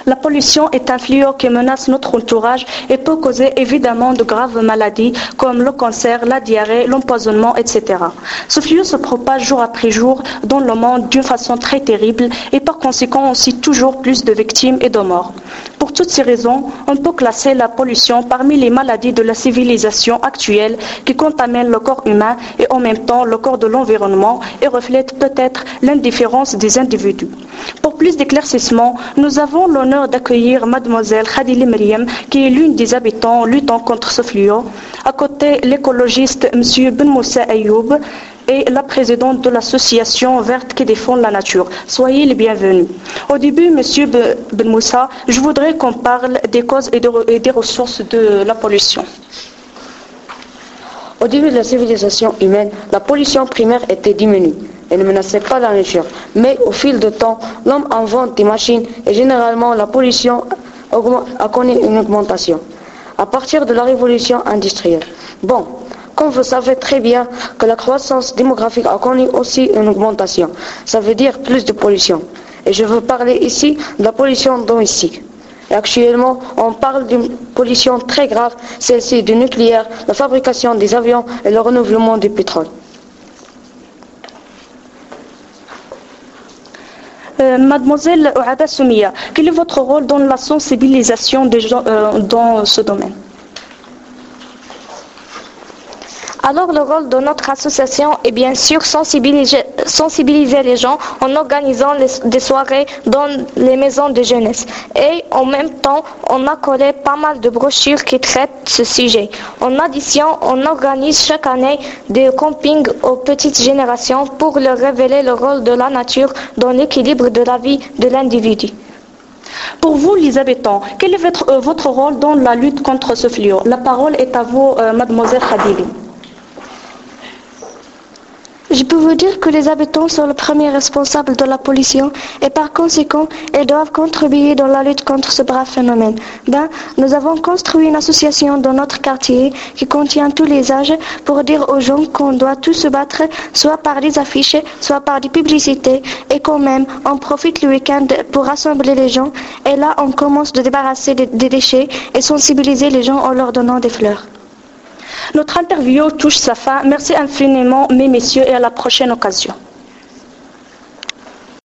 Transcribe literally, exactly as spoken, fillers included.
La pollution est un fléau qui menace notre entourage et peut causer évidemment de graves maladies comme le cancer, la diarrhée, l'empoisonnement, et cetera. Ce fléau se propage jour après jour dans le monde d'une façon très terrible et par conséquent aussi toujours plus de victimes et de morts. Pour toutes ces raisons, on peut classer la pollution parmi les maladies de la civilisation actuelle qui contaminent le corps humain et en même temps le corps de l'environnement et reflètent peut-être l'indifférence des individus. Pour plus d'éclaircissement, nous avons l'honneur d'accueillir mademoiselle Khadili Meriem, qui est l'une des habitants luttant contre ce fléau. À côté, l'écologiste M. Ben Moussa Ayoub et la présidente de l'association verte qui défend la nature. Soyez les bienvenus. Au début, M. Ben Moussa, je voudrais qu'on parle des causes et des ressources de la pollution. Au début de la civilisation humaine, la pollution primaire était diminuée. Elle ne menaçait pas la nature. Mais au fil du temps, l'homme invente des machines et généralement la pollution a connu une augmentation à partir de la révolution industrielle. Bon, comme vous savez très bien que la croissance démographique a connu aussi une augmentation, ça veut dire plus de pollution. Et je veux parler ici de la pollution domestique. Et actuellement, on parle d'une pollution très grave, celle-ci du nucléaire, la fabrication des avions et le renouvellement du pétrole. Euh, Mademoiselle Ouada Soumia, quel est votre rôle dans la sensibilisation des gens euh, dans ce domaine? Alors le rôle de notre association est bien sûr sensibiliser, sensibiliser les gens en organisant les, des soirées dans les maisons de jeunesse. Et en même temps, on a collé pas mal de brochures qui traitent ce sujet. En addition, on organise chaque année des campings aux petites générations pour leur révéler le rôle de la nature dans l'équilibre de la vie de l'individu. Pour vous, les habitants, quel est votre, euh, votre rôle dans la lutte contre ce fléau? La parole est à vous, euh, Mademoiselle Khadili. Je peux vous dire que les habitants sont les premiers responsables de la pollution et par conséquent, ils doivent contribuer dans la lutte contre ce brave phénomène. Ben, nous avons construit une association dans notre quartier qui contient tous les âges pour dire aux gens qu'on doit tous se battre, soit par des affiches, soit par des publicités, et quand même, on profite le week-end pour rassembler les gens et là, on commence de débarrasser des, des déchets et sensibiliser les gens en leur donnant des fleurs. Notre interview touche sa fin. Merci infiniment, mes messieurs, et à la prochaine occasion.